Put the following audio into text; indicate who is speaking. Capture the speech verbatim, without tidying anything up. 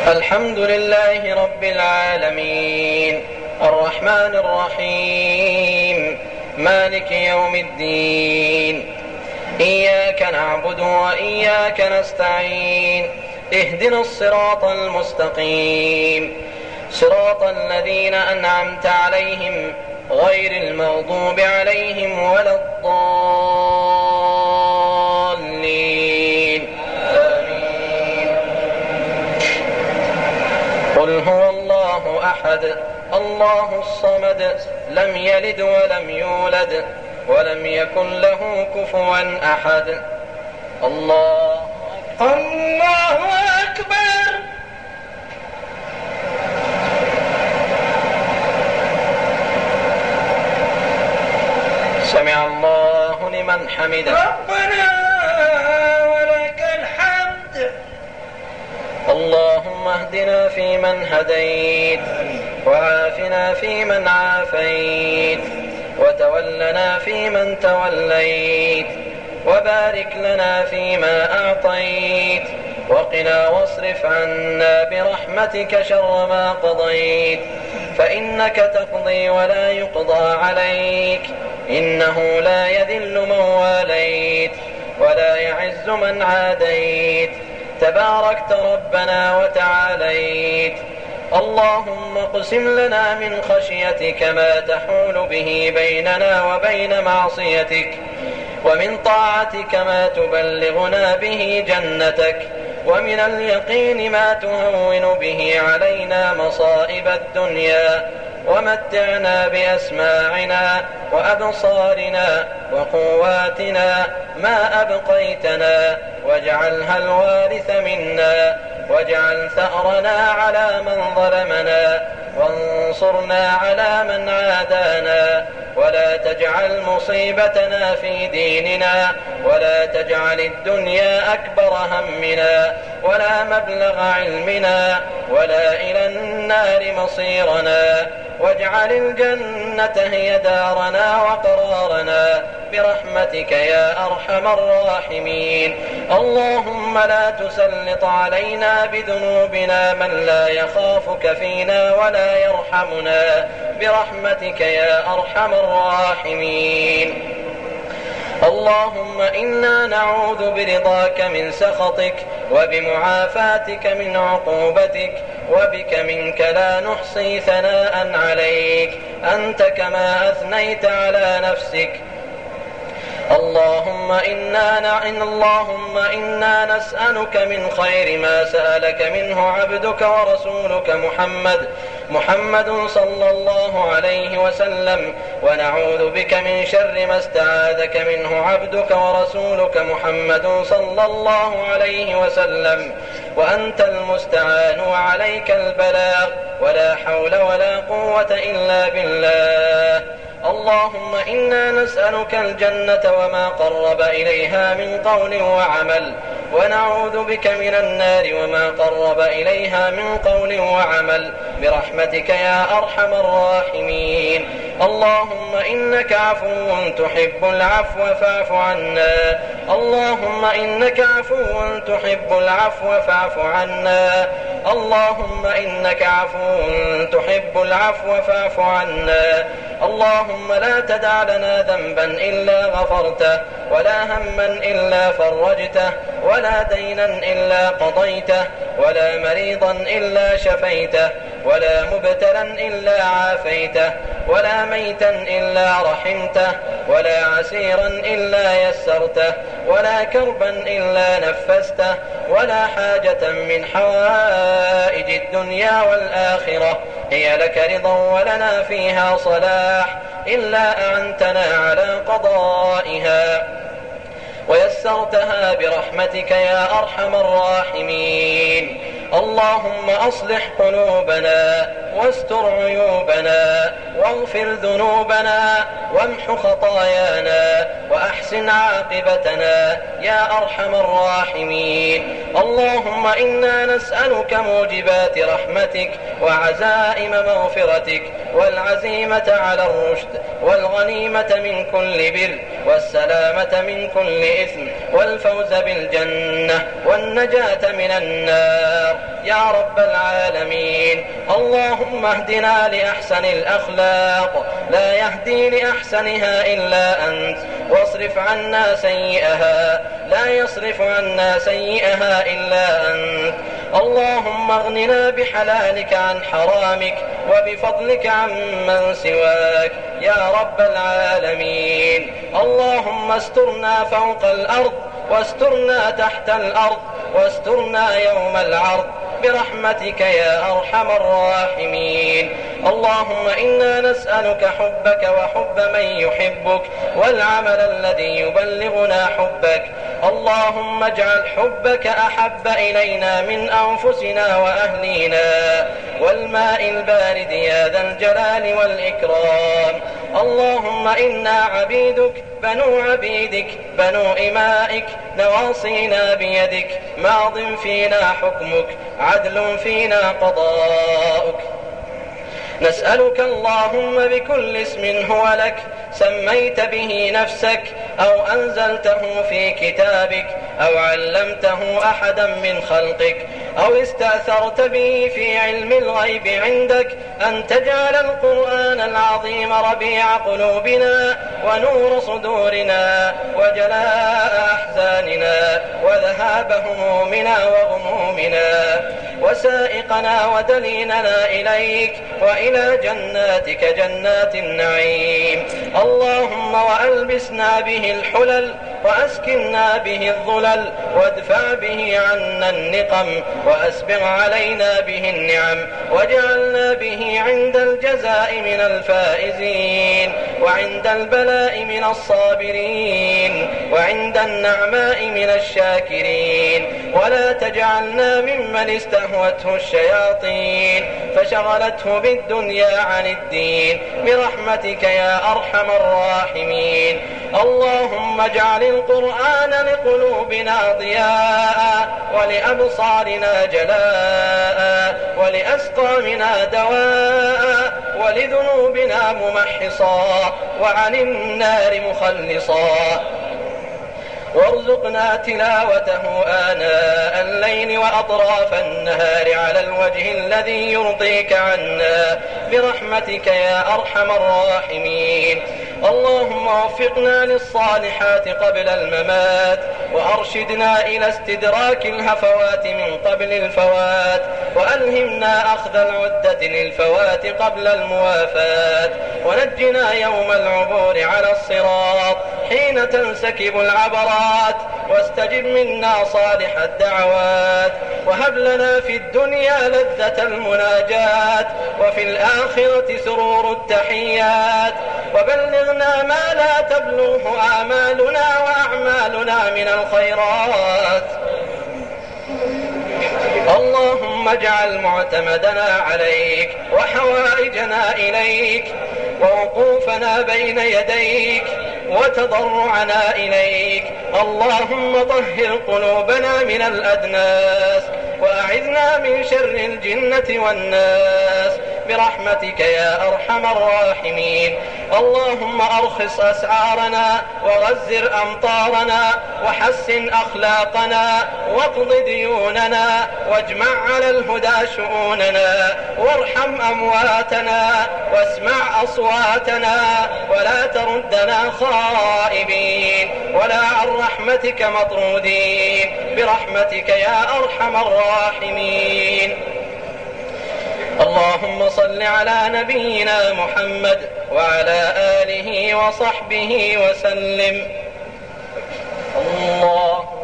Speaker 1: الحمد لله رب العالمين الرحمن الرحيم مالك يوم الدين إياك نعبد وإياك نستعين اهدنا الصراط المستقيم صراط الذين أنعمت عليهم غير المغضوب عليهم ولا الضالين آمين. قل هو الله أحد الله الصمد لم يلد ولم يولد ولم يكن له كفوا أحد. الله
Speaker 2: الله أكبر.
Speaker 1: سمع الله لمن حمده.
Speaker 2: ربنا ولك الحمد.
Speaker 1: اللهم اهدنا فيمن هديت وعافنا فيمن عافيت وتولنا فيمن توليت وبارك لنا فيما أعطيت وقنا واصرف عنا برحمتك شر ما قضيت فإنك تقضي ولا يقضى عليك إنه لا يذل من واليت ولا يعز من عاديت تباركت ربنا وتعاليت. اللهم اقسم لنا من خشيتك ما تحول به بيننا وبين معصيتك ومن طاعتك ما تبلغنا به جنتك ومن اليقين ما تهون به علينا مصائب الدنيا ومتعنا بأسماعنا وأبصارنا وقواتنا ما أبقيتنا واجعلها الوارث منا واجعل ثأرنا على من ظلمنا وانصرنا على من عادانا ولا تجعل مصيبتنا في ديننا ولا تجعل الدنيا أكبر همنا ولا مبلغ علمنا ولا إلى النار مصيرنا واجعل الجنة هي دارنا وقرارنا برحمتك يا أرحم الراحمين. اللهم لا تسلط علينا بذنوبنا من لا يخافك فينا ولا يرحمنا برحمتك يا أرحم الراحمين. اللهم إنا نعوذ برضاك من سخطك وبمعافاتك من عقوبتك وبك منك لا نحصي ثناء عليك أنت كما أثنيت على نفسك. اللهم إنا نعن اللهم إنا نسألك من خير ما سألك منه عبدك ورسولك محمد محمد صلى الله عليه وسلم ونعوذ بك من شر ما استعاذك منه عبدك ورسولك محمد صلى الله عليه وسلم وأنت المستعان وعليك البلاغ ولا حول ولا قوة إلا بالله. اللهم إنا نسألك الجنة وما قرب إليها من قول وعمل ونعوذ بك من النار وما قرب إليها من قول وعمل برحمتك يا أرحم الراحمين. اللهم إنك عفو تحب العفو فاعف عنا. اللهم إنك عفو تحب العفو فاعف عنا. اللهم إنك عفو تحب العفو فاعف عنا. اللهم لا تدع لنا ذنبا إلا غفرته ولا هما إلا فرجته ولا دينا إلا قضيته ولا مريضا إلا شفيته ولا مبتلا إلا عافيته ولا ميتا إلا رحمته ولا عسيرا إلا يسرته ولا كربا إلا نفسته ولا حاجة من حوائج الدنيا والآخرة هي لك رضا ولنا فيها صلاح إلا أعنتنا على قضائها ويسرتها برحمتك يا أرحم الراحمين. اللهم أصلح قلوبنا واستر عيوبنا واغفر ذنوبنا وامح خطايانا وأحسن عاقبتنا يا أرحم الراحمين. اللهم إنا نسألك موجبات رحمتك وعزائم مغفرتك والعزيمة على الرشد والغنيمة من كل بر والسلامة من كل إثم والفوز بالجنة والنجاة من النار. يا رب العالمين. اللهم اهدنا لأحسن الأخلاق لا يهدي لأحسنها إلا أنت، واصرف عنا سيئها لا يصرف عنا سيئها إلا أنت. اللهم اغننا بحلالك عن حرامك وبفضلك عن من سواك يا رب العالمين. اللهم استرنا فوق الأرض واسترنا تحت الأرض واسترنا يوم العرض برحمتك يا أرحم الراحمين. اللهم إنا نسألك حبك وحب من يحبك والعمل الذي يبلغنا حبك. اللهم اجعل حبك أحب إلينا من أنفسنا وأهلينا والماء البارد يا ذا الجلال والإكرام. اللهم إنا عبيدك بنو عبيدك بنو إمائك نواصينا بيدك ماض فينا حكمك عدل فينا قضاؤك. نسألك اللهم بكل اسم هو لك سميت به نفسك أو أنزلته في كتابك أو علمته أحدا من خلقك أو استأثرت به في علم الغيب عندك أن تجعل القرآن العظيم ربيع قلوبنا ونور صدورنا وجلاء أحزاننا وذهاب همومنا وغمومنا وسائقنا ودليلنا إليك وإلى جناتك جنات النعيم. اللهم وألبسنا به الحلل وأسكننا به الظلل وادفع به عنا النقم وأسبغ علينا به النعم واجعلنا به عند الجزاء من الفائزين وعند البلاء من الصابرين وعند النعماء من الشاكرين. ولا تجعلنا ممن استهوته الشياطين فشغلته بالدنيا عن الدين برحمتك يا أرحم الراحمين. اللهم اجعل القرآن لقلوبنا ضياء ولأبصارنا جلاء ولأسقامنا دواء ولذنوبنا ممحصا وعن النار مخلصا. وارزقنا تلاوته آناء الليل وأطراف النهار على الوجه الذي يرضيك عنا برحمتك يا أرحم الراحمين. اللهم وفقنا للصالحات قبل الممات وأرشدنا إلى استدراك الهفوات من قبل الفوات وألهمنا أخذ العدة للفوات قبل الموافاة ونجنا يوم العبور على الصراط حين تنسكب العبرات واستجب منا صالح الدعوات وهب لنا في الدنيا لذة المناجات وفي الآخرة سرور التحيات وبلغنا ما لا تبلغه آمالنا وأعمالنا من الخيرات. اللهم اجعل معتمدنا عليك وحوائجنا إليك ووقوفنا بين يديك وتضرعنا إليك. اللهم طهر قلوبنا من الأدناس وأعذنا من شر الجنة والناس برحمتك يا أرحم الراحمين. اللهم أرخص أسعارنا وغزر أمطارنا وحسن أخلاقنا واقض ديوننا واجمع على الهدى شؤوننا وارحم أمواتنا واسمع أصواتنا ولا تردنا خائبين ولا عن رحمتك مطرودين برحمتك يا أرحم الراحمين. اللهم صل على نبينا محمد وعلى آله وصحبه وسلم. الله